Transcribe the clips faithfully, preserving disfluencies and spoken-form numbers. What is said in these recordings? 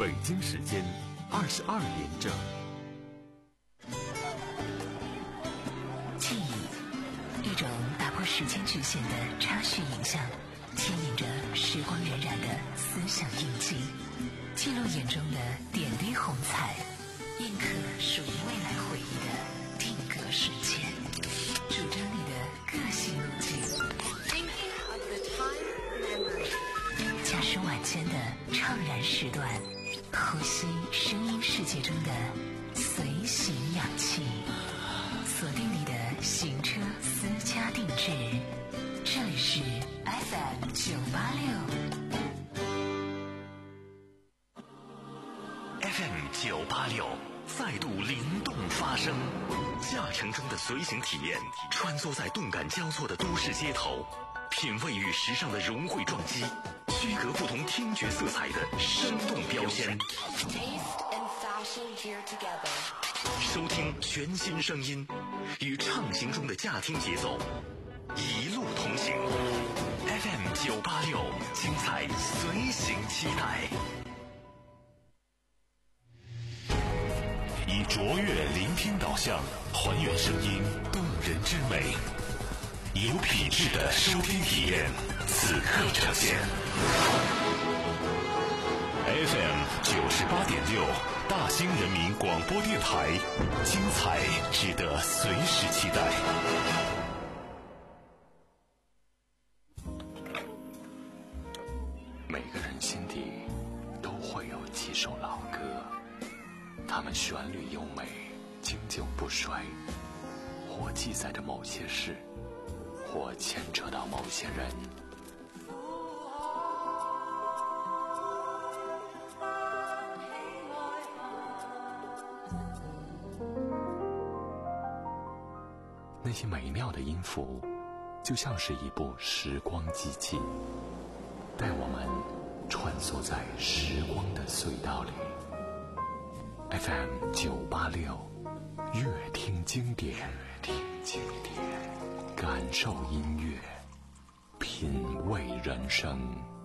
北京时间二十二点整。 记忆，一种打破时间局限的插叙影像，牵引着时光荏苒的思想印记，记录眼中的点滴红彩，印刻属于未来回忆的定格瞬间，主张你的个性路径。驾驶晚间的怅然时段，呼吸声音世界中的随行氧气，锁定你的行车私家定制。这里是 F M 九八六 F M 九八六再度灵动发声，驾乘中的随行体验，穿梭在动感交错的都市街头，品味与时尚的融汇撞击，区隔不同听觉色彩的生动标签，收听全新声音，与畅行中的驾听节奏一路同行。 F M 九八六，精彩随行期待。以卓越聆听导向，还原声音动人之美，有品质的收听体验，此刻呈现。F M 九十八点六，大兴人民广播电台，精彩值得随时期待。每个人心底都会有几首老歌，它们旋律优美，经久不衰，或记载着某些事，或牵扯到某些人。那些美妙的音符，就像是一部时光机器，带我们穿梭在时光的隧道里。F M 九八六，乐听经典，乐听经典，感受音乐，品味人生。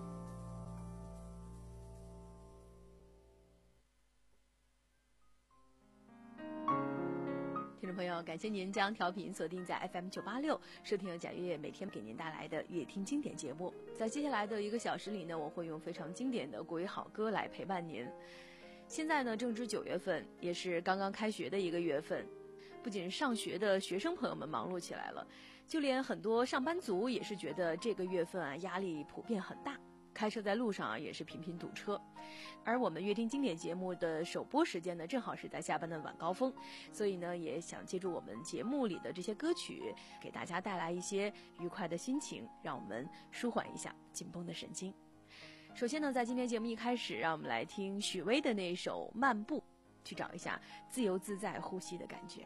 听众朋友，感谢您将调频锁定在 F M 九八六，收听由贾月每天给您带来的乐听经典节目。在接下来的一个小时里呢，我会用非常经典的国语好歌来陪伴您。现在呢，正值九月份，也是刚刚开学的一个月份。不仅上学的学生朋友们忙碌起来了，就连很多上班族也是觉得这个月份啊压力普遍很大。开车在路上啊也是频频堵车，而我们乐听经典节目的首播时间呢，正好是在下班的晚高峰，所以呢，也想借助我们节目里的这些歌曲，给大家带来一些愉快的心情，让我们舒缓一下紧绷的神经。首先呢，在今天节目一开始，让我们来听许巍的那首《漫步》，去找一下自由自在呼吸的感觉。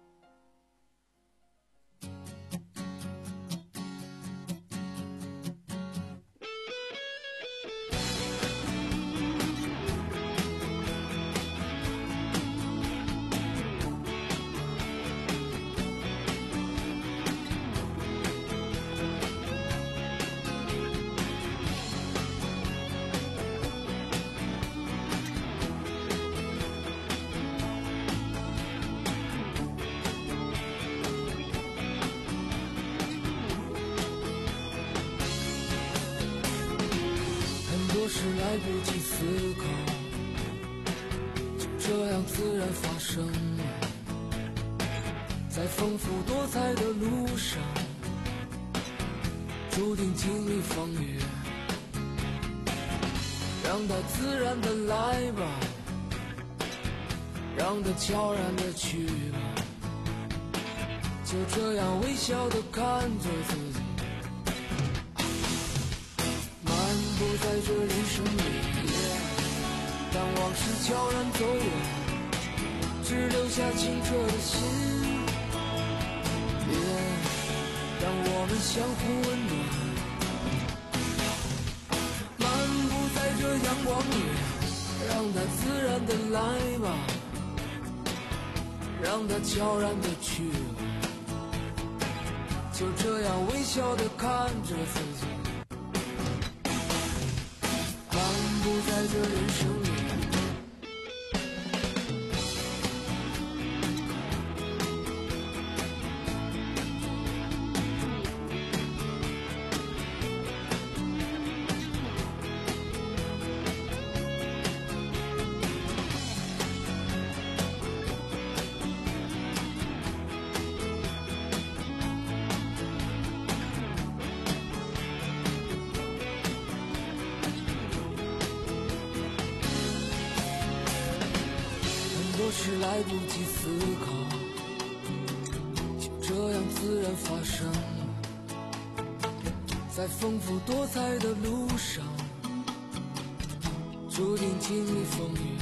是来不及思考，就这样自然发生了。在丰富多彩的路上，注定经历风雨，让它自然的来吧，让它悄然的去吧，就这样微笑的看着自己，不在这人生里，当往事悄然走远，只留下清澈的心。让我们相互温暖，漫步在这阳光里，让它自然的来吧，让它悄然的去吧，就这样微笑的看着自己。不在这人生里， 是来不及思考，就这样自然发生了。在丰富多彩的路上，注定经历风雨，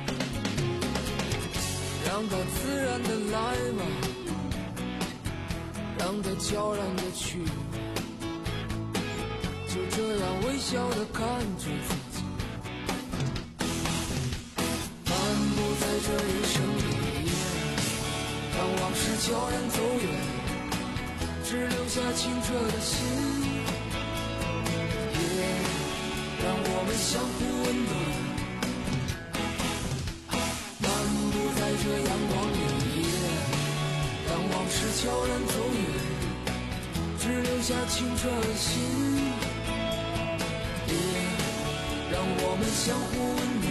让它自然的来吧，让它悄然的去吧，就这样微笑的看着自己，漫步在这人生里，让往事悄然走远，只留下清澈的心，让我们相互温暖，漫步在这阳光里，让往事悄然走远，只留下清澈的心，让我们相互温暖，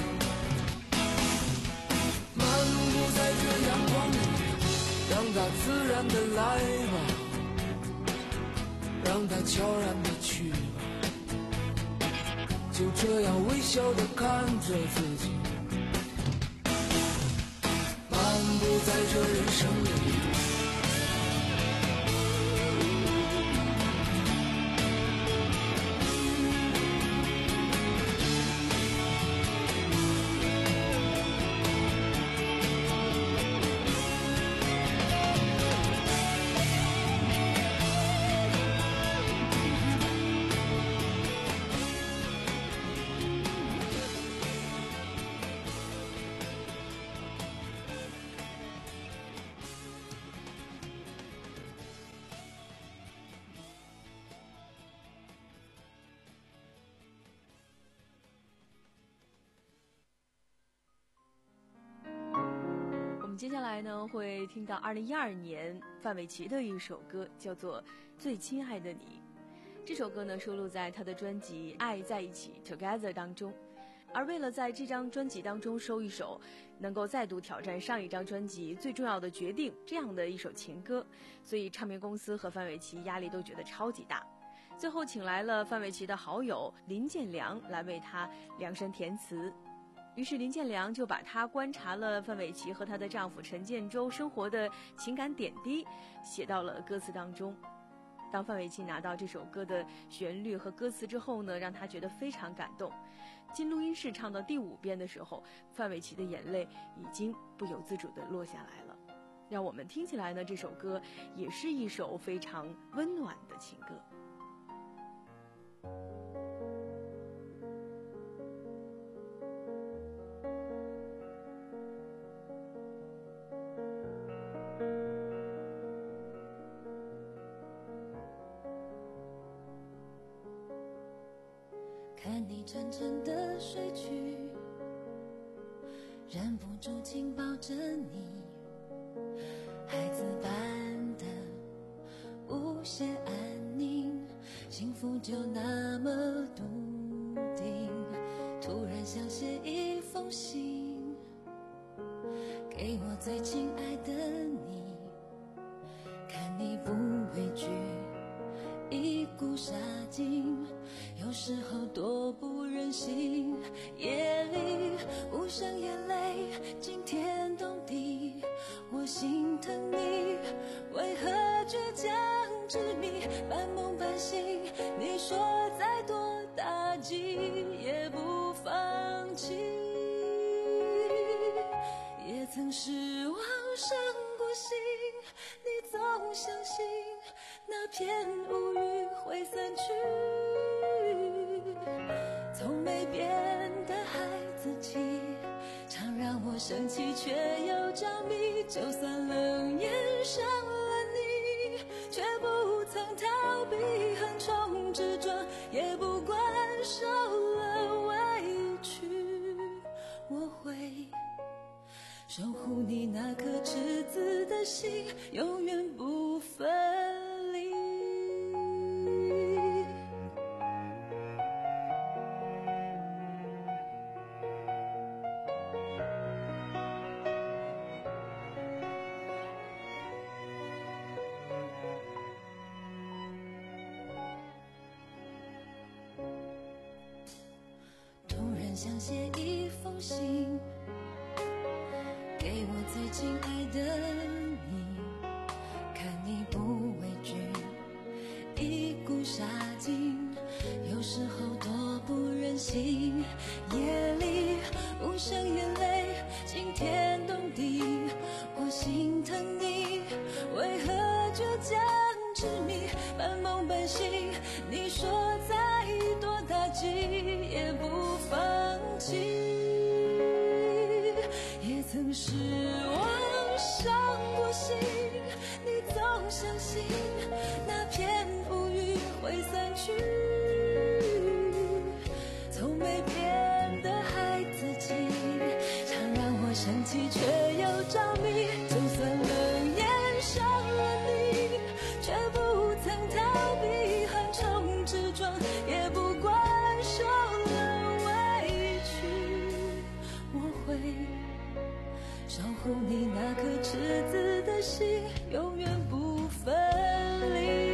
漫步在这阳光里，让它自然的来吧，让它悄然的去吧，就这样微笑地看着自己，漫步在这人生里。 接下来呢，会听到二零一二年范玮琪的一首歌，叫做《最亲爱的你》。这首歌呢，收录在他的专辑《爱在一起 Together》当中。而为了在这张专辑当中收一首能够再度挑战上一张专辑最重要的决定这样的一首情歌，所以唱片公司和范玮琪压力都觉得超级大。最后请来了范玮琪的好友林建良来为他量身填词。于是林建良就把他观察了范玮琪和她的丈夫陈建州生活的情感点滴写到了歌词当中。当范玮琪拿到这首歌的旋律和歌词之后呢，让他觉得非常感动。进录音室唱到第五遍的时候，范玮琪的眼泪已经不由自主地落下来了。让我们听起来呢，这首歌也是一首非常温暖的情歌。 看你沉沉的睡去，忍不住紧抱着你，孩子般的无限安宁，幸福就那么笃定。突然想写一封信，给我最亲爱的你，看你不畏惧一股杀劲，有时候多不忍心，夜里无声眼泪惊天动地，我心疼你为何倔强执迷，半梦半醒，你说再多打击也不放弃，也曾失望伤过心，你总相信那片乌云会散去，从没变的孩子气，常让我生气却又着迷，就算冷眼伤了你，却不曾逃避横冲直撞，也不管受了委屈，我会守护你那颗赤子的心，永远不分离。突然想写一封信， 给我最亲爱的你，看你不畏惧，一股杀劲，有时候多不忍心。夜里无声眼泪惊天动地，我心疼你，为何倔强执迷，半梦半醒。你说再多打击也不放弃，也曾失望伤过心，你总相信那片乌云会散去，从没变的孩子气，常让我生气却又着迷。就算冷眼伤了你，却不曾逃避横冲直撞，也不管受了委屈，我会守护你那颗赤子的心，永远不分离。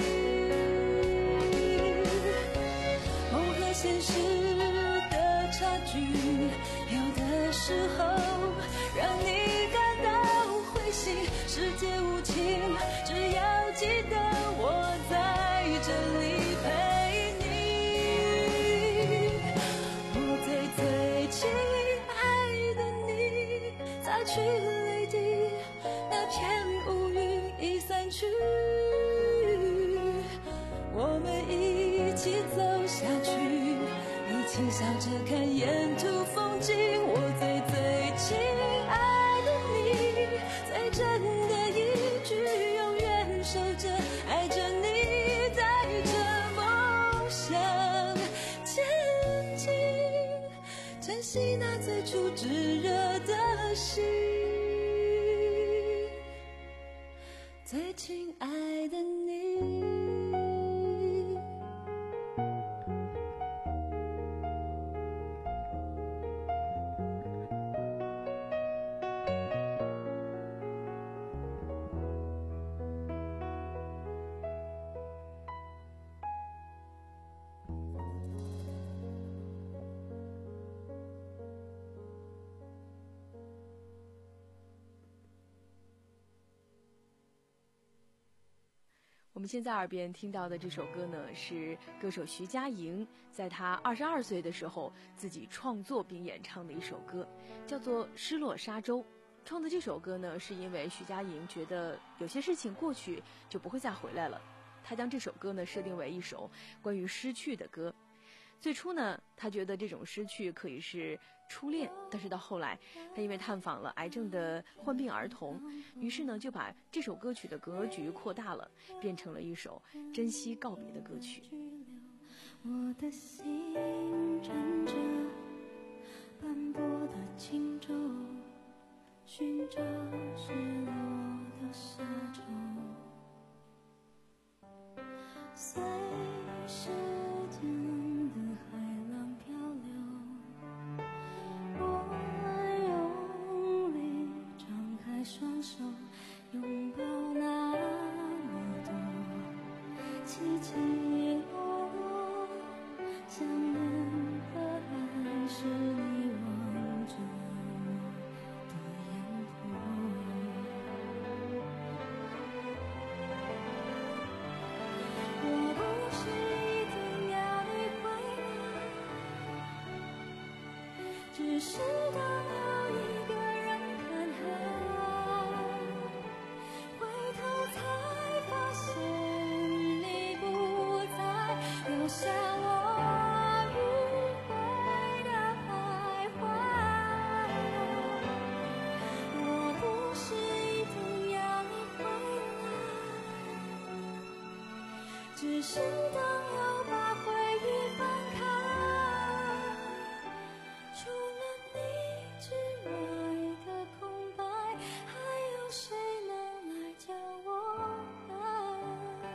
梦和现实的差距，有的时候让你感到灰心。世界无情，只要记得我在这里陪你。我最最亲爱的你，擦去泪滴，那片乌云已散去，我们一起走下去，一起笑着看沿途风景。我最最亲爱的你，最真的一句永远守着，爱着你，带着梦想前进，珍惜那最初炙热的心，最亲爱的你。 我们现在耳边听到的这首歌呢，是歌手徐佳莹在她二十二岁的时候自己创作并演唱的一首歌，叫做《失落沙洲》。创作这首歌呢，是因为徐佳莹觉得有些事情过去就不会再回来了，她将这首歌呢设定为一首关于失去的歌。最初呢，她觉得这种失去可以是初恋，但是到后来，她因为探访了癌症的患病儿童，于是呢就把这首歌曲的格局扩大了，变成了一首珍惜告别的歌曲。 我的心乘着斑驳的轻舟，寻找失落的沙洲，随时间的海浪漂流，我用力张开双手，拥抱那么多起起落落，想念的还是你望着我的眼波。我不是一定要你回来，只是当有一个人看海，回头才发现你不在，留下我迂回的徘徊。我不是一定要你回来，只是当又把回忆翻开，除了你之外的空白，还有谁能来将我爱？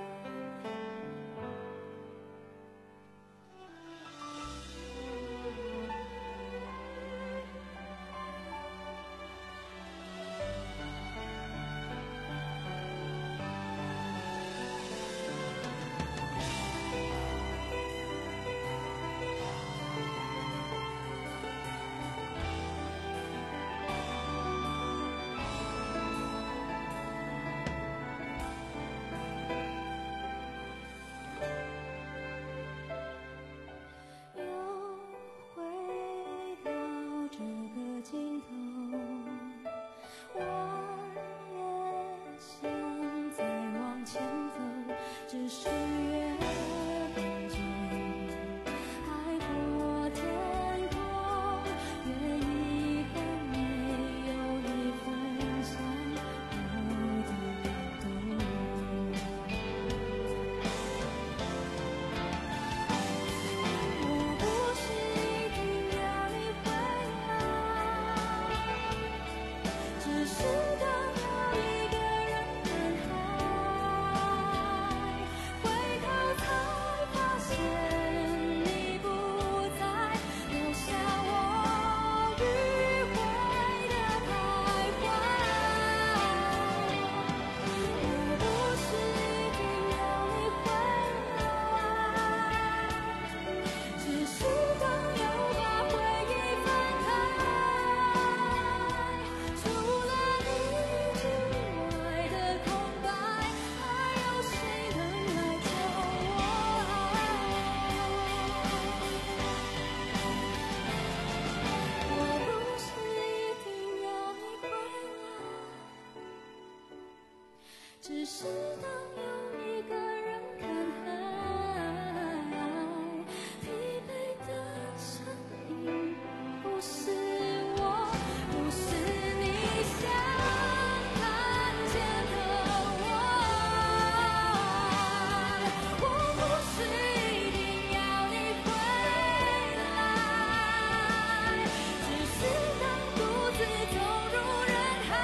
只是越感觉海阔天空，越遗憾没有一分相同的动。我不是一定要你回来，只是当有一个人看海，回头才发现你不在，留下我迂回的徘徊。我不是一定要你回来，只是当又把回忆翻开，除了你之外的空白，还有谁能来教我爱？我不是一定要你回来，只是当有一个人看海，疲惫的身影不是我，不是你想看见的我。我不是一定要你回来，只是当独自走入人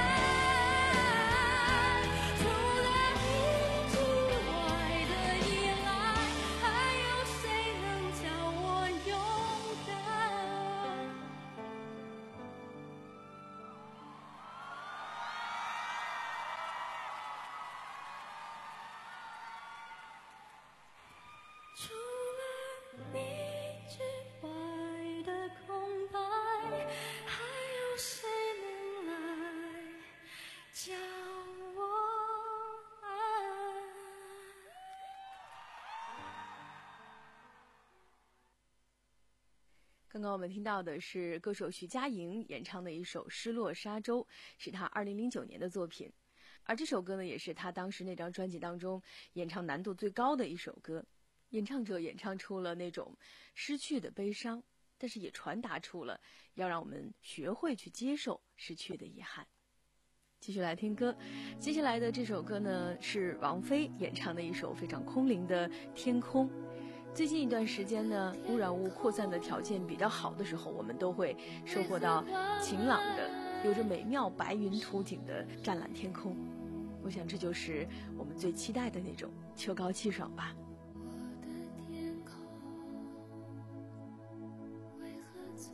海，除了你之外的依赖，还有谁能叫我勇敢？除了你之外的空白，还有谁能来教我爱？ 刚刚我们听到的是歌手徐佳莹演唱的一首《失落沙洲》，是她二零零九年的作品。而这首歌呢，也是她当时那张专辑当中演唱难度最高的一首歌。演唱者演唱出了那种失去的悲伤，但是也传达出了要让我们学会去接受失去的遗憾。继续来听歌，接下来的这首歌呢，是王菲演唱的一首非常空灵的《天空》。最近一段时间呢，污染物扩散的条件比较好的时候，我们都会收获到晴朗的、有着美妙白云图景的湛蓝天空。我想这就是我们最期待的那种秋高气爽吧。 我的天空为何总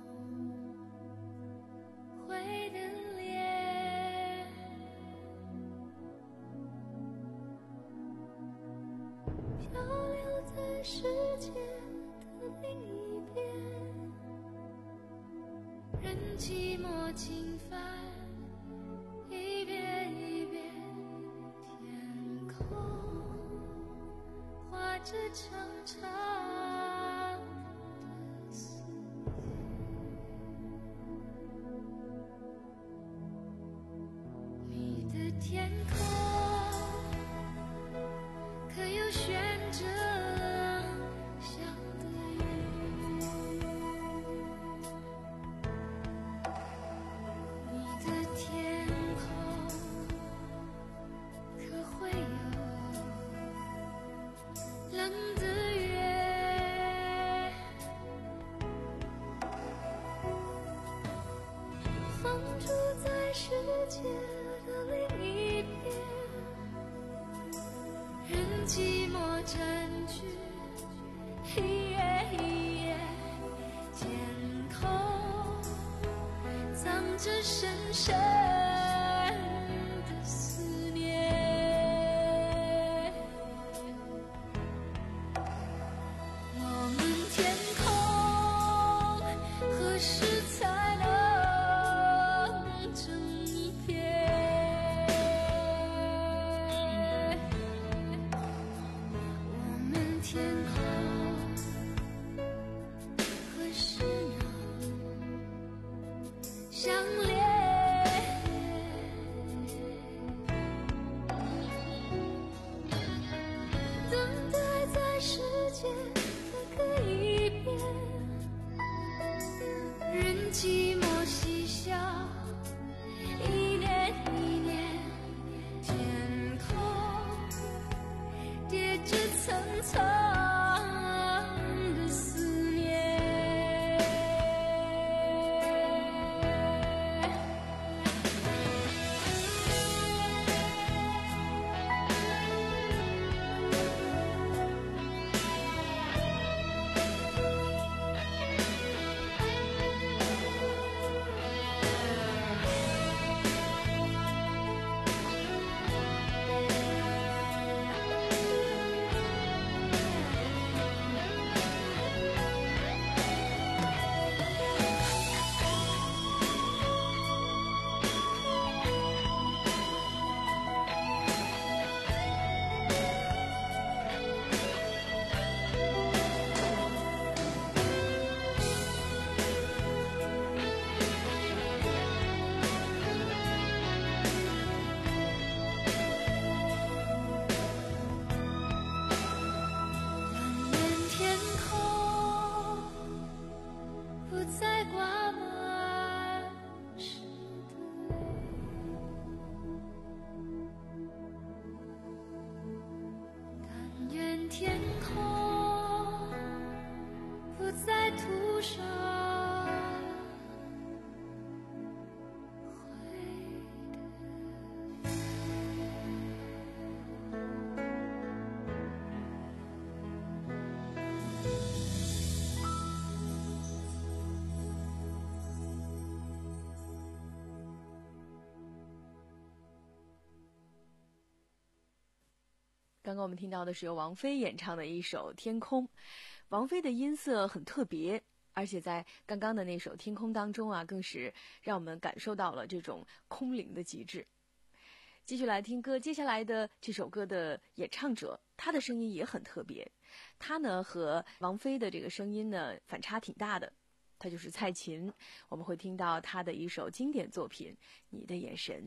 会等裂？漂流在世界的另一边，任寂寞侵犯，一遍一遍，天空画着长长的思念。你的天空可有悬着想的云？你的天空可会有冷的月？放逐在世界的另一边，任寂寞占据一夜一夜，天空藏着深深的思念。我们天空何时才能整片？我们天空何时能相连？ 刚刚我们听到的是由王菲演唱的一首《天空》。王菲的音色很特别，而且在刚刚的那首《天空》当中啊，更是让我们感受到了这种空灵的极致。继续来听歌，接下来的这首歌的演唱者，他的声音也很特别，他呢和王菲的这个声音呢反差挺大的，他就是蔡琴。我们会听到他的一首经典作品《你的眼神》。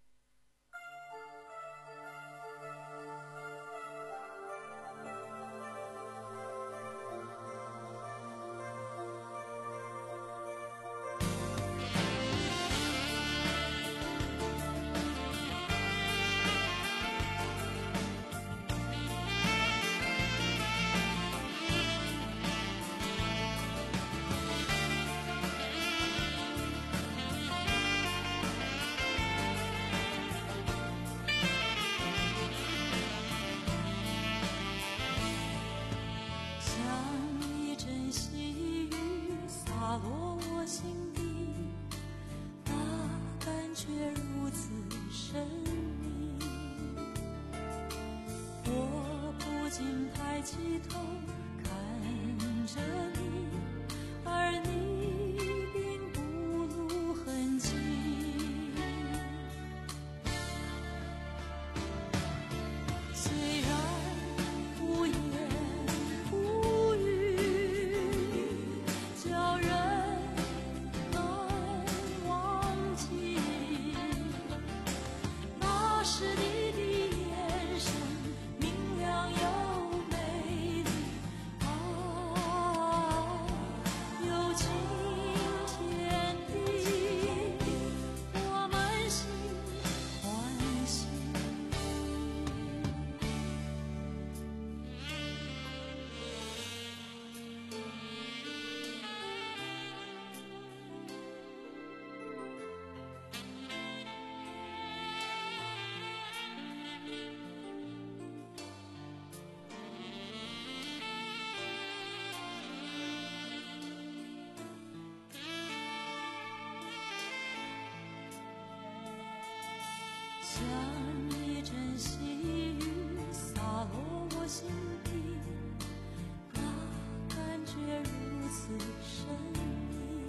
像一阵细雨洒落我心底，那感觉如此神秘，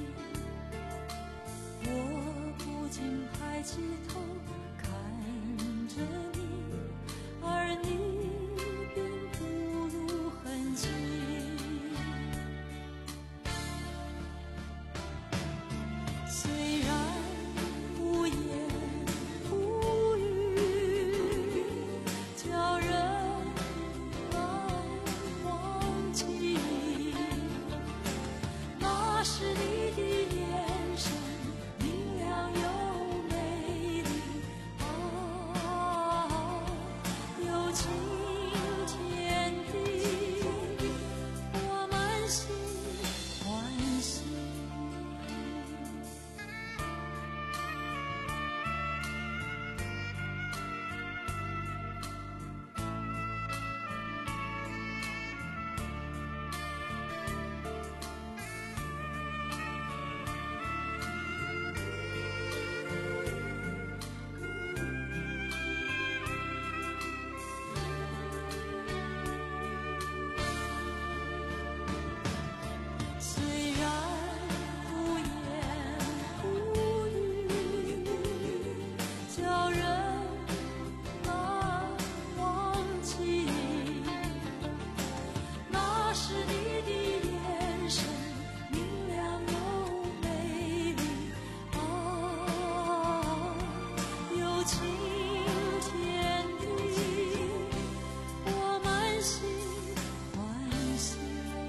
我不禁抬起头看着你，而你并不露痕迹。虽然无言无语，叫人难忘记，那是你的眼神，明亮又美丽，啊，有晴天地，我满心欢喜。虽然无言无语，叫人难忘记，那是你的眼神，明亮又美丽，啊，有晴天地，我满心欢喜。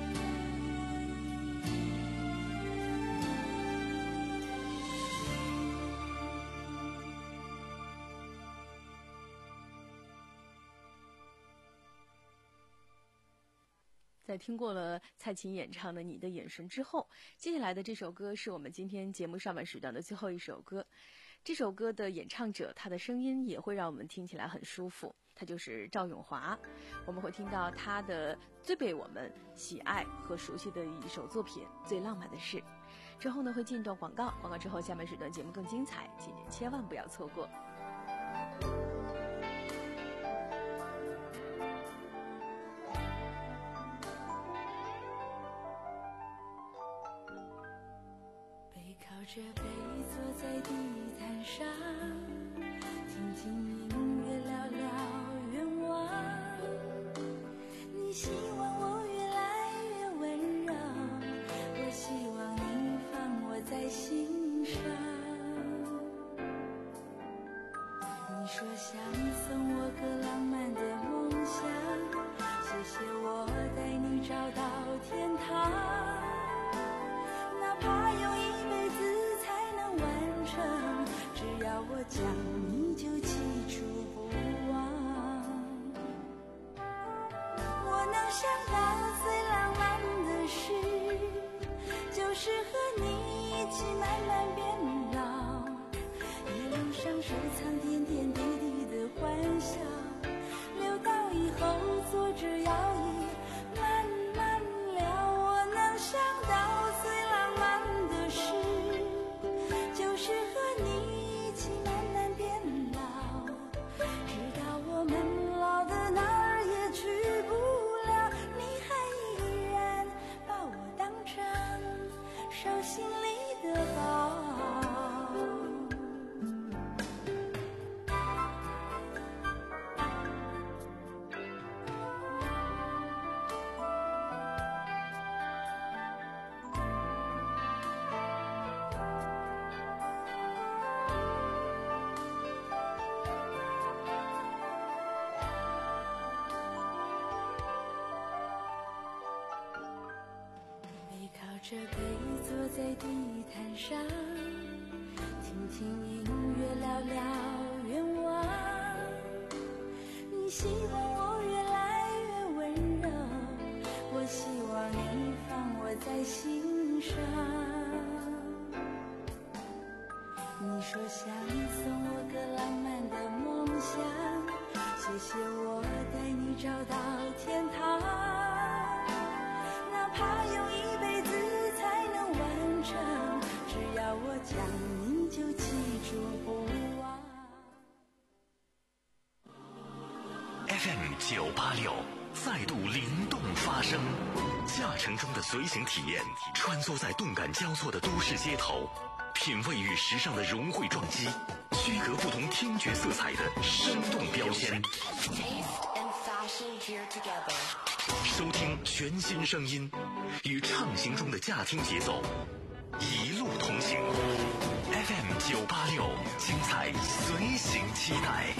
在听过了蔡琴演唱的《你的眼神》之后，接下来的这首歌是我们今天节目上半时段的最后一首歌。这首歌的演唱者，他的声音也会让我们听起来很舒服，他就是赵咏华。我们会听到他的最被我们喜爱和熟悉的一首作品《最浪漫的事》。之后呢，会进一段广告，广告之后下半时段节目更精彩，请您千万不要错过。 着背坐在地毯上，听听音乐，聊聊愿望。你希望我越来越温柔，我希望你放我在心上。你说想送我个浪漫的梦想，谢谢我带你找到天堂，哪怕用一辈子才能完成，只要我讲你就记住不忘。我能想到最浪漫的事，就是和你一起慢慢变老，一路上收藏点点滴滴的欢笑，留到以后坐着摇椅慢慢聊。我能想到最浪漫的事，就是和你一起慢慢变老，直到我们老的哪儿也去不了，你还依然把我当成手心里的宝。着背坐在地毯上，听听音乐，聊聊愿望。你希望我越来越温柔，我希望你放我在心上。你说想送我个浪漫的梦想，谢谢我带你找到天堂，哪怕用一辈子才能完成，只要我讲你就记住不忘。 F M 九八六再度灵动发声，驾乘中的随行体验，穿梭在动感交错的都市街头，品味与时尚的融汇撞击，区隔不同听觉色彩的生动标签，收听全新声音，与畅行中的驾听节奏，一路同行。F M 九八六，精彩随行期待。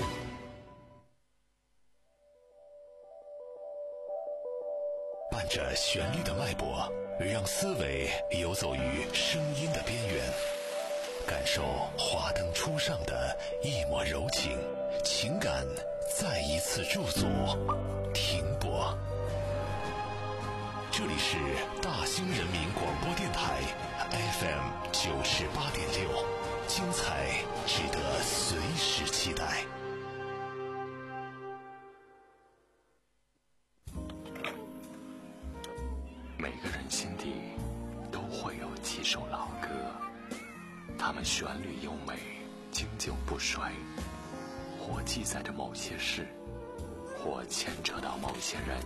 伴着旋律的脉搏，让思维游走于声音的边缘，感受华灯初上的一抹柔情，情感再一次驻足停泊。这里是大兴人民广播电台 F M 九十八点六，精彩值得随时期待。 每个人心底都会有几首老歌，它们旋律优美，经久不衰，或记载着某些事，或牵扯到某些人。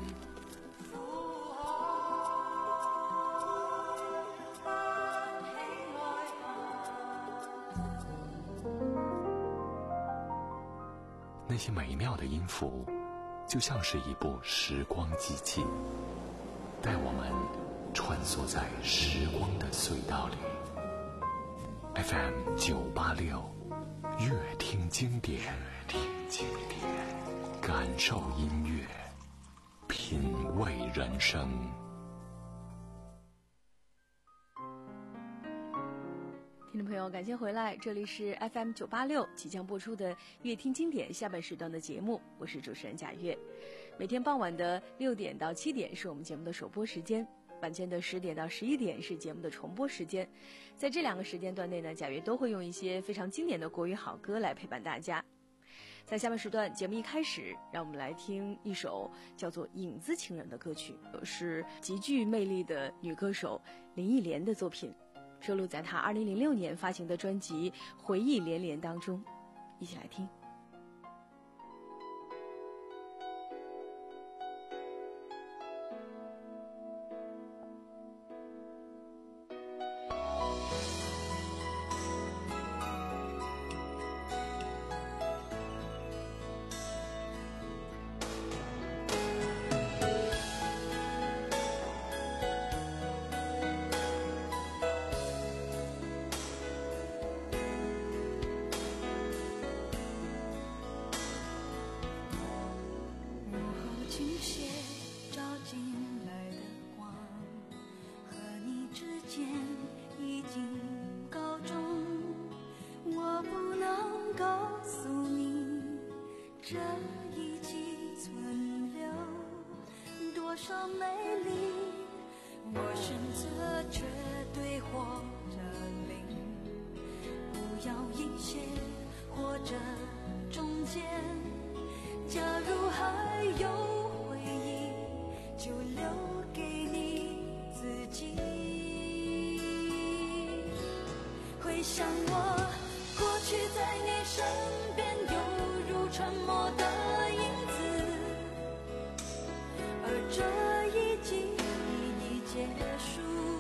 那些美妙的音符，就像是一部时光机器，带我们穿梭在时光的隧道里。 F M 九八六，乐听经典，乐听经典，感受音乐，品味人生。 听众朋友，感谢回来，这里是 F M 九八六即将播出的乐听经典下半时段的节目，我是主持人贾月。每天傍晚的六点到七点是我们节目的首播时间，晚间的十点到十一点是节目的重播时间。在这两个时间段内呢，贾月都会用一些非常经典的国语好歌来陪伴大家。在下半时段节目一开始，让我们来听一首叫做《影子情人》的歌曲，是极具魅力的女歌手林忆莲的作品，收录在她二零零六年发行的专辑《回忆连连》当中，一起来听。 少美丽，我选择绝对或者零，不要一些或者中间，假如还有回忆，就留给你自己。回想我过去在你身边，犹如沉默的影子，而这一季已结束，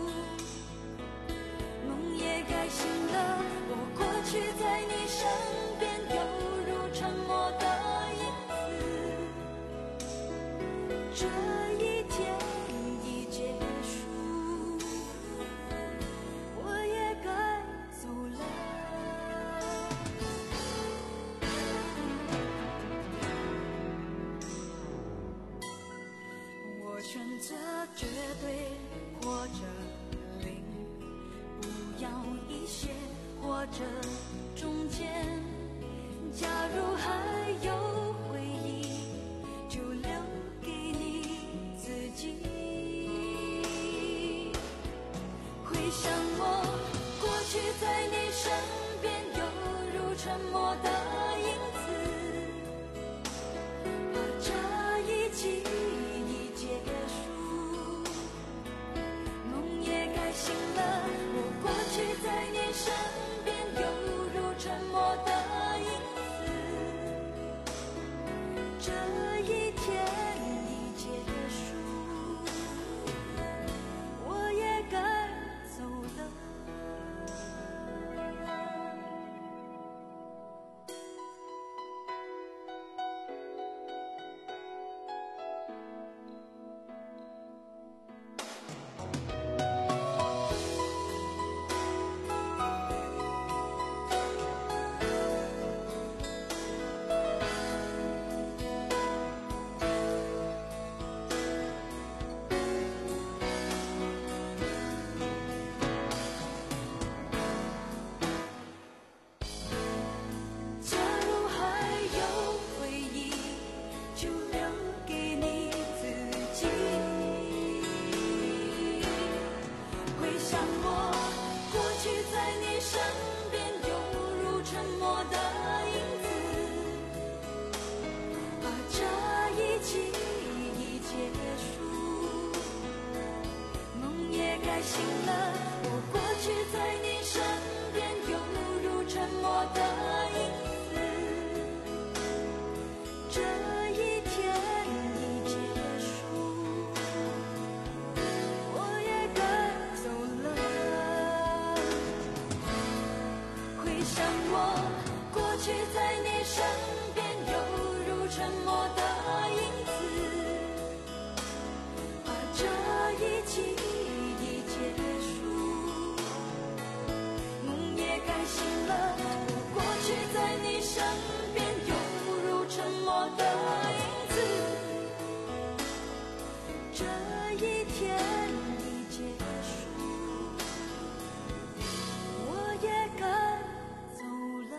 梦也该醒了。我过去在你身边，犹如沉默的影子，这一天已结束，我也该走了。我选择绝对或者零，不要一些或者中间，假如还有回忆，就留给你自己。回想我过去在你身边，犹如沉默的影子，而这一季已结束，梦也该醒了。我过去在你身边，犹如沉默的影子，这一天已结束，我也该走了。假如还有回忆，就留给你自己。回想我过去在你身边，犹如沉默的影子，而这一季已结束，梦也该醒了。我过去在你身边，犹如沉默的影子，这一天已结束，我也该走了。回想我过去在你身边，犹如沉默的影子，而这一季已结束，梦也该醒了。我过去在你身边，犹如沉默的影子，这一天已结束，我也该走了。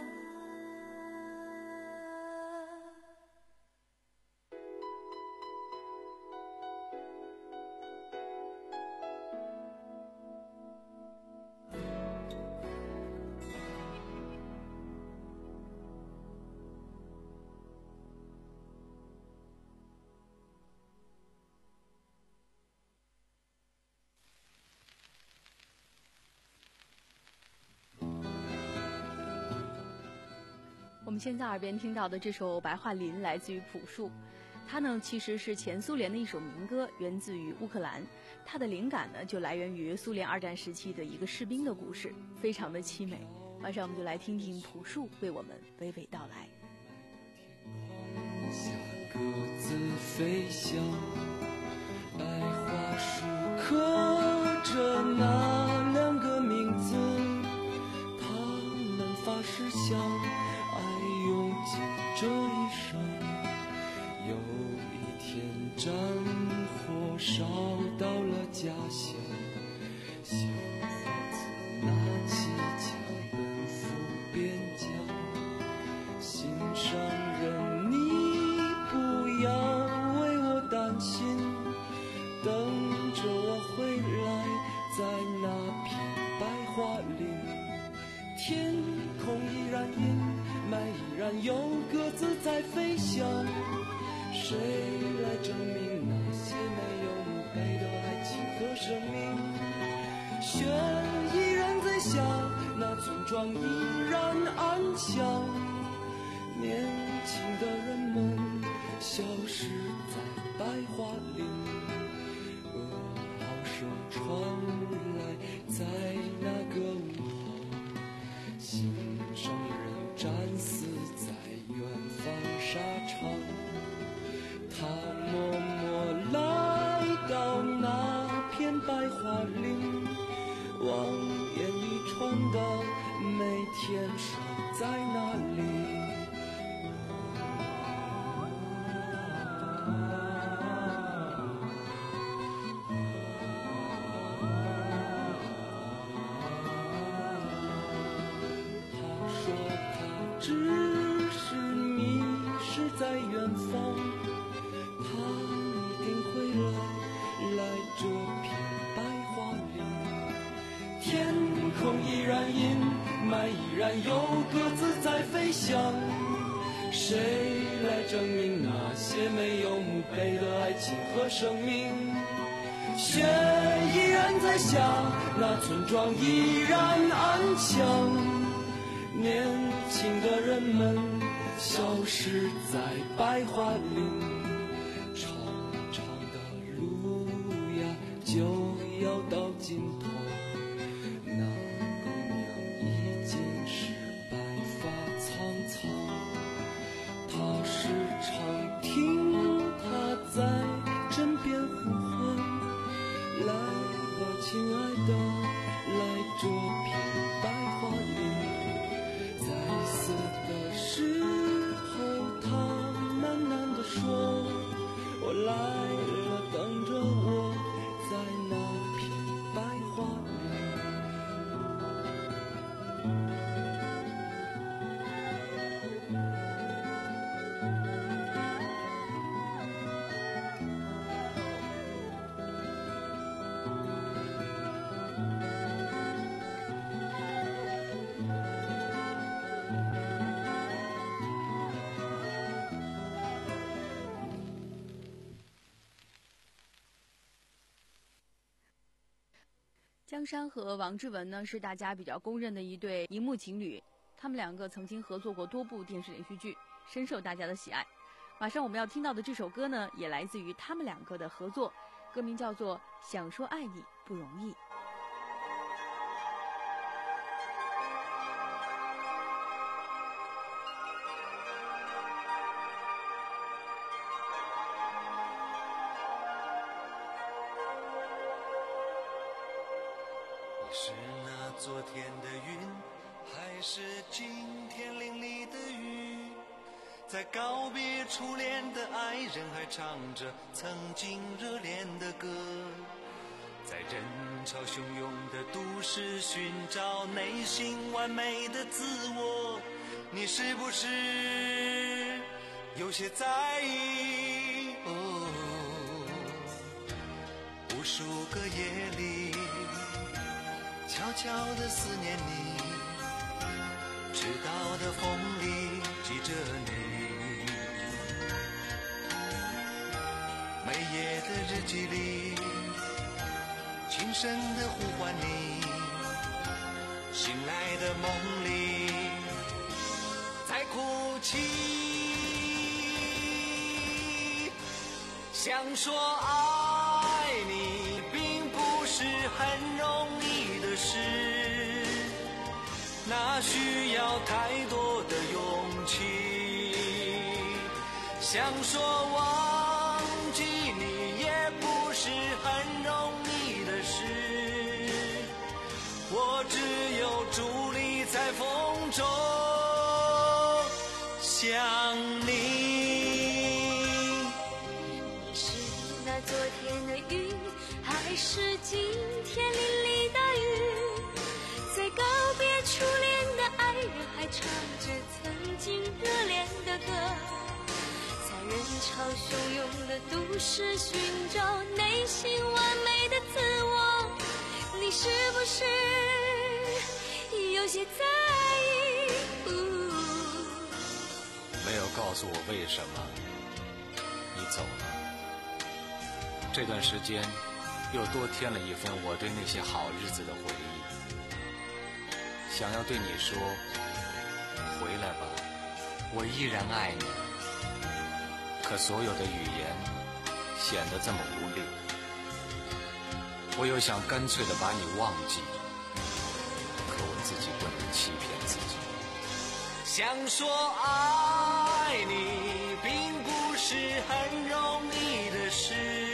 我们现在耳边听到的这首《白桦林》来自于朴树，它呢其实是前苏联的一首民歌，源自于乌克兰。它的灵感呢就来源于苏联二战时期的一个士兵的故事，非常的凄美。马上我们就来听听朴树为我们娓娓道来。 下各自飞翔，白桦树刻着那两个名字，他们发誓相爱用尽这一生。有一天战火烧到了家乡，小伙子拿起枪奔赴边疆，心上人你不要为我担心， 天空依然阴霾，依然有鸽子在飞翔。谁来证明那些没有墓碑的爱情和生命？雪依然在下，那村庄依然安详。年轻的人们消失在白桦林，噩耗声传来，在那个午后，心上人战死在远方沙场。他默默来到那片白桦林，往眼里传到每天守在那里。只是迷失在远方，他一定会来，来这片白桦林。天空依然阴霾，依然有鸽子在飞翔。谁来证明那些没有墓碑的爱情和生命？雪依然在下，那村庄依然安详。年轻的人们消失在白桦林，长长的路呀就要到尽头。那姑娘已经是白发苍苍，她时常听她在枕边呼唤，来吧亲爱的，来这片白桦林。死的时候，他喃喃地说：“我来了，等着我，在那片白桦江山和王志文呢是大家比较公认的一对荧幕情侣，他们两个曾经合作过多部电视连续剧，深受大家的喜爱。马上我们要听到的这首歌呢，也来自于他们两个的合作，歌名叫做《想说爱你不容易》。 是那昨天的云，还是今天淋漓的雨？在告别初恋的爱人，还唱着曾经热恋的歌。在人潮汹涌的都市寻找内心完美的自我，你是不是有些在意？哦，无数个夜里悄悄地思念你，直到的风里记着你，每夜的日记里轻声地呼唤你，醒来的梦里在哭泣。想说爱你并不是很容易的事，那需要太多的勇气。想说忘记你也不是很容易的事，我只有伫立在风中想你。 你是那昨天的云，还是今天淋漓的雨？在告别初恋的爱人，还唱着曾经热恋的歌。在人潮汹涌的都市寻找内心完美的自我，你是不是有有些在意。 没有告诉我为什么你走了，这段时间又多添了一份我对那些好日子的回忆。想要对你说，回来吧，我依然爱你。可所有的语言显得这么无力，我又想干脆的把你忘记，可我自己不能欺骗自己。 想说爱你并不是很容易的事，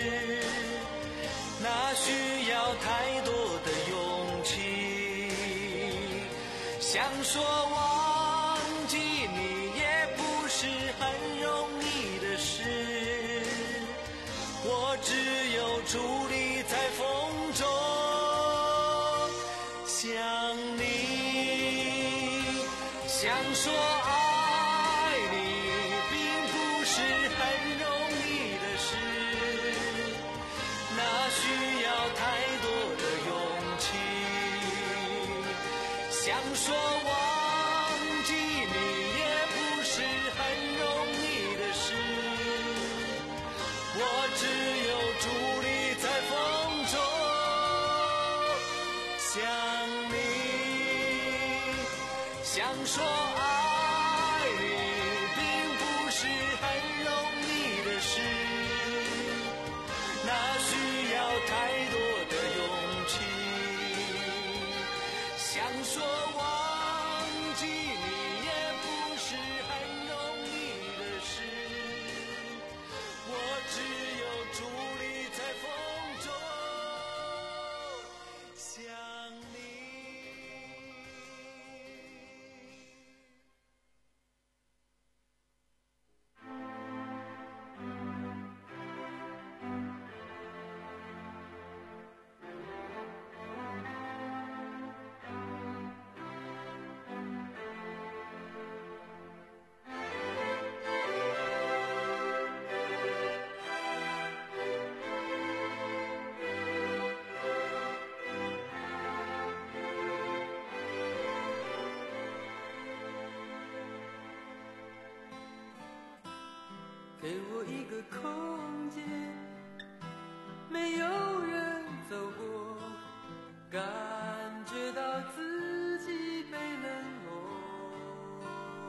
那需要太多的勇气。想说忘记你也不是很容易的事，我只有伫立在风中想你。想说爱你并不是很容易的事，那需要太多的勇气。想说忘记你也不是很容易的事，我只有伫立在风中想你。想说爱你并不是很容易的事，那需要太多的勇气。想说忘记你也不是很容易的事，我只有伫立在风中想你。 给我一个空间，没有人走过，感觉到自己被冷落。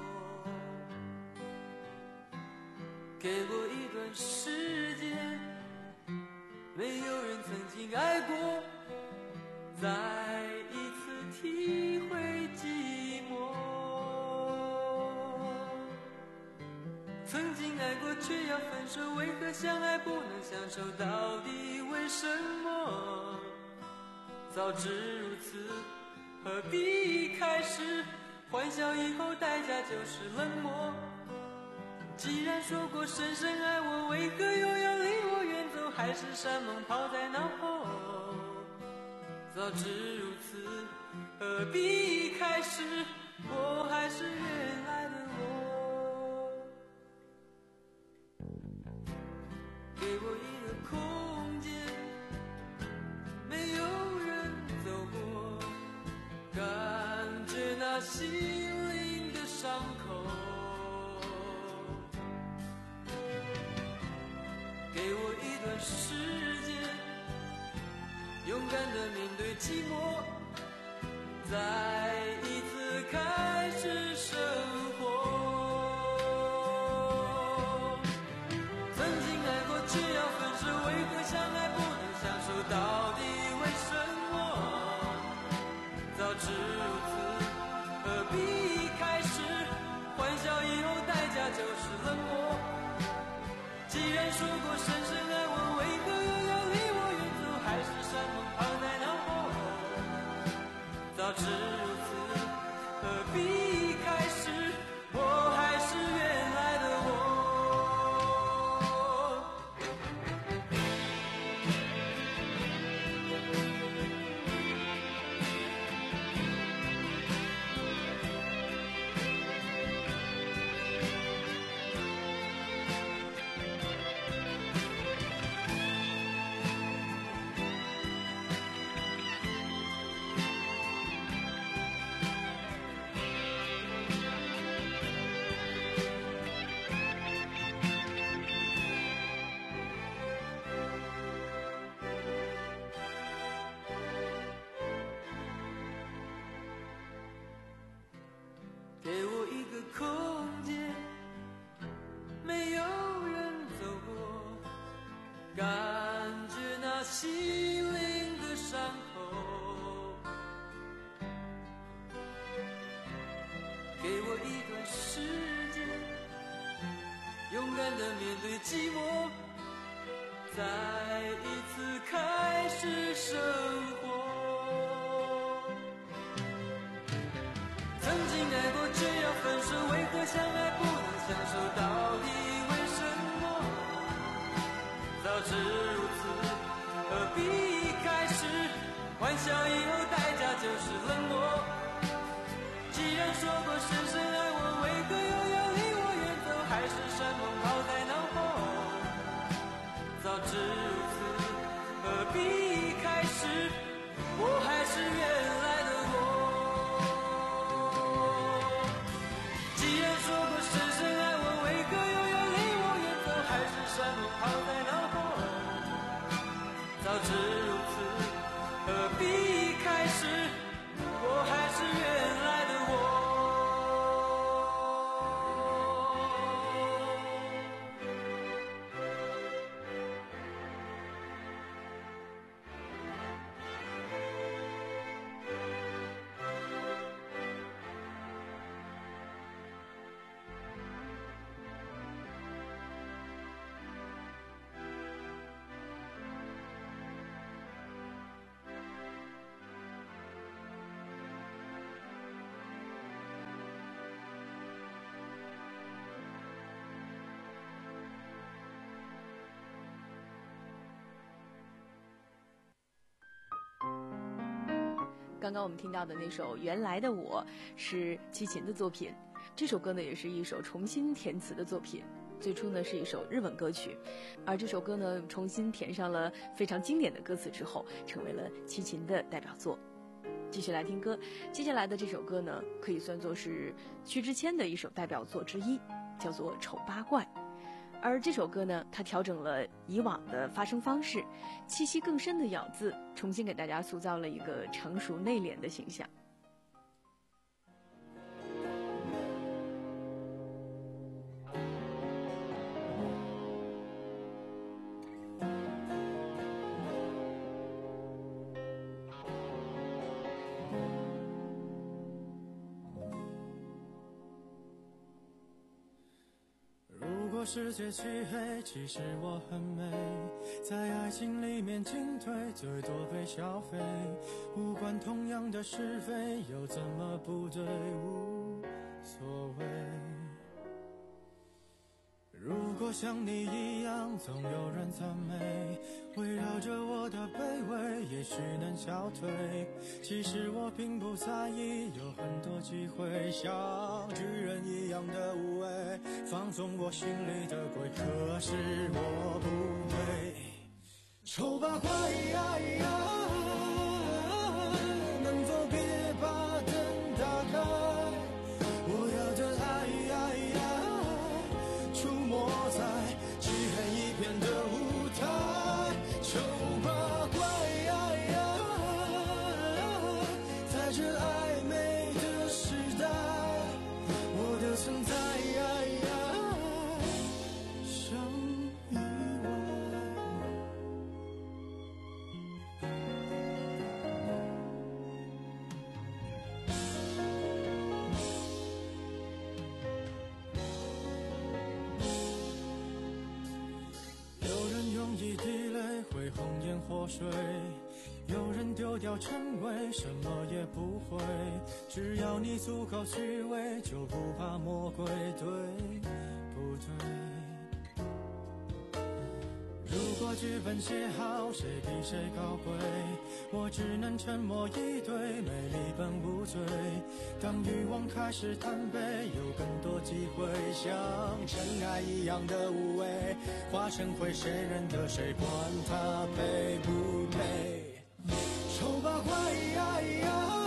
给我一段时间，没有人曾经爱过，再一次体会寂寞。曾经爱过却要分手，为何相爱不能相守？到底为什么？早知如此，何必开始？欢笑以后代价就是冷漠。既然说过深深爱我，为何又要离我远走？海誓山盟抛在脑后。早知如此，何必开始？我还是原来的我。给我一个空间，没有人走过，感觉那心灵的伤口。给我一段时间，勇敢地面对寂寞，再一次开始生活。只要分手，为何相爱不能相守？到底为什么？早知如此，何必开始？欢笑以后代价就是冷漠。既然说过深深爱我，为何又要离我远走？海誓山盟抛在脑后。早知如给我一个空间，没有人走过，感觉那心灵的伤口。给我一段时间，勇敢地面对寂寞，再一次开始生活。曾经爱过，只要分手，为何相爱不能相守？到底为什么？早知如此，何必开始？欢笑以后代价就是冷漠。既然说过深深爱我，为何又要离我远走？海誓山盟抛在脑后。早知如此，何必开始？我还是原来的我。既然说过深深爱我，为何又要离我远走？海誓山盟抛在脑后。早知如此，何必开始？我还是原来的我。 刚刚我们听到的那首《原来的我》是齐秦的作品，这首歌呢也是一首重新填词的作品。最初呢是一首日文歌曲，而这首歌呢重新填上了非常经典的歌词之后，成为了齐秦的代表作。继续来听歌，接下来的这首歌呢可以算作是薛之谦的一首代表作之一，叫做《丑八怪》。而这首歌呢，它调整了以往的发声方式，气息更深的咬字，重新给大家塑造了一个成熟内敛的形象。 世界漆黑，其实我很美，在爱情里面进退，最多被消费，无关同样的是非，又怎么不对？无所谓。如果像你一样，总有人赞美，围绕着我的卑微，也许能消退。其实我并不在意，有很多机会，像巨人一样的无畏，放纵我心里的鬼。可是我不对，丑八怪呀呀，能否别把灯打开？我要的爱呀呀，出没在漆黑一片的舞台。丑八怪呀呀，在这暧昧的时代，我的存在呀呀，像意外。有人用一滴泪会红颜祸水，有人丢掉称谓，什么也不会。只要你足够虚伪，就不怕魔鬼，对不对？如果剧本写好，谁比谁高贵？我只能沉默以对，美丽本无罪。当欲望开始贪杯，有更多机会，像尘埃一样的无畏，化成灰谁认得谁，管他配不配。丑八怪呀呀，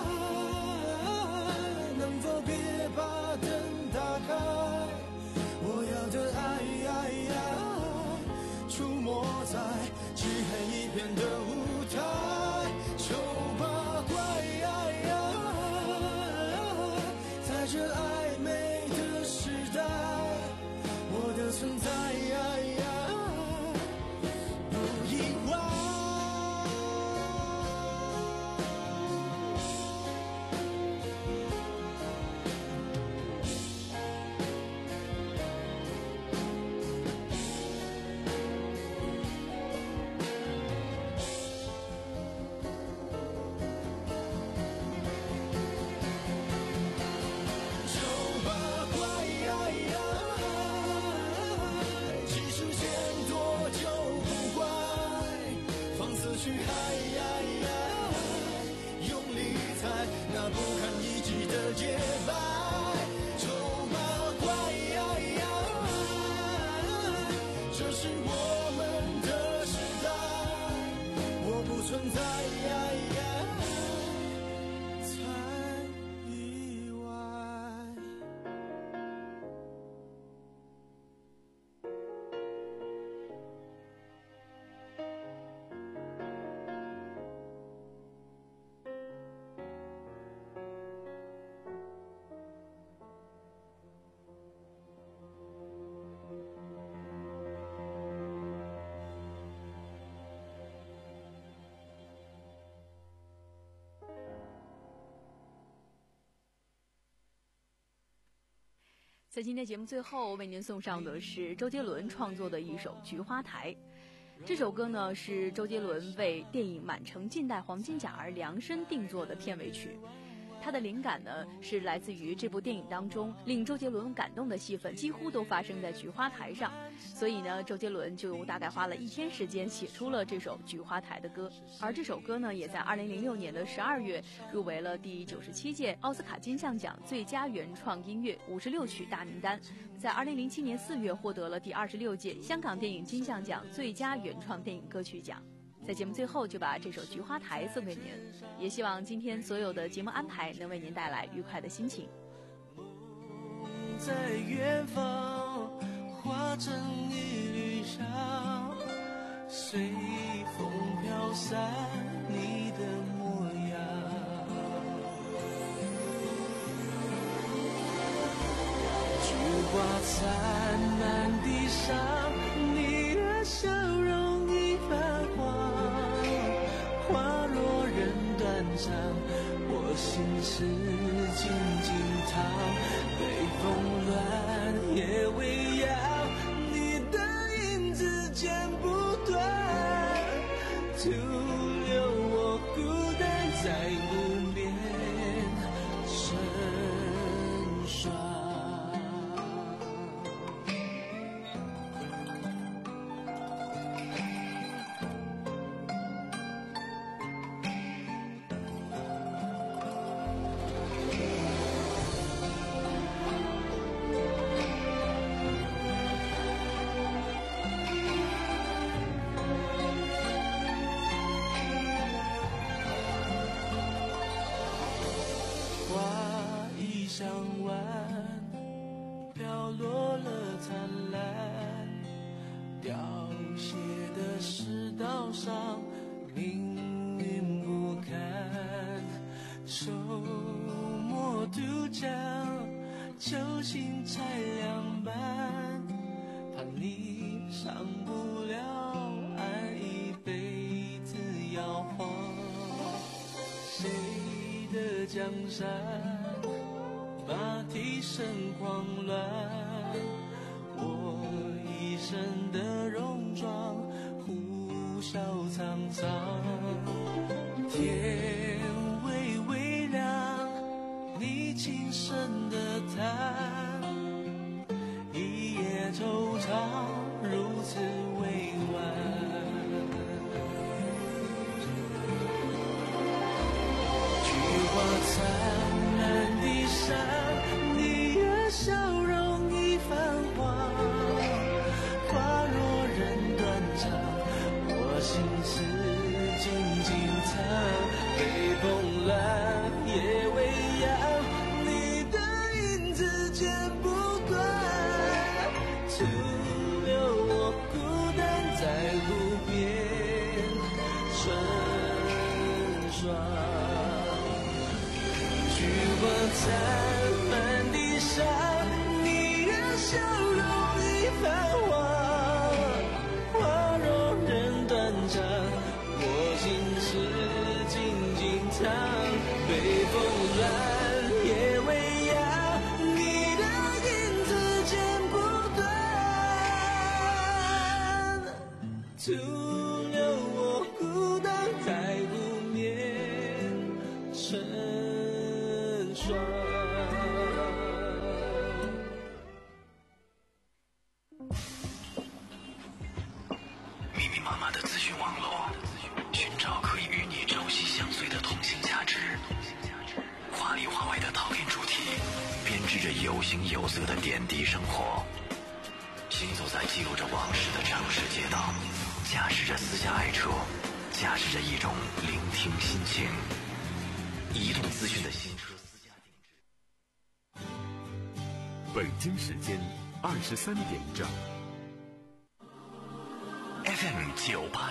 能否别把灯打开？我要的爱呀呀，出没在漆黑一片的舞台。丑八怪呀呀，在这爱在今天节目最后，我为您送上的是周杰伦创作的一首《菊花台》。这首歌呢是周杰伦为电影《满城尽带黄金甲》而量身定做的片尾曲。它的灵感呢是来自于这部电影当中令周杰伦感动的戏份几乎都发生在菊花台上，所以呢周杰伦就大概花了一天时间写出了这首菊花台的歌。而这首歌呢也在二零零六年的十二月入围了第九十七届奥斯卡金像奖最佳原创音乐五十六曲大名单，在二零零七年四月获得了第二十六届香港电影金像奖最佳原创电影歌曲奖。在节目最后就把这首《菊花台》送给您，也希望今天所有的节目安排能为您带来愉快的心情。 在远方化成一缕香，随风飘散你的模样，菊花残满地上，你的笑容已泛黄，花落人断肠，我心事静静躺，北风乱夜未央，你的影子剪不断，徒留我孤单在路边成双。向晚飘落了灿烂，凋谢的世道上命运不堪，秋末渡江，秋心才凉半，怕你上不了岸，一辈子摇晃，谁的江山马蹄声慌乱，我一身的戎装呼啸沧桑，天微微亮，你轻声的叹，一夜惆怅如此委婉，菊花残满地上，你的笑容已泛黄，花若人断肠，我心事静静藏，北风乱夜未央，你的影子剪不断，徒留我孤单在路边成双。菊花残满地上，你的笑容已泛黄，花若人断肠，我心事静静藏，北风乱夜未央，你的影子剪不断，徒留我孤单在路面成双。 密密麻麻的资讯网络，寻找可以与你朝夕相随的同性价值。华里华外的套点主题，编织着有形有色的点滴生活。行走在记录着往事的城市街道，驾驶着私家爱车，驾驶着一种聆听心情。移动资讯的新车私家定制。 北京时间二十三点整。 F M 九八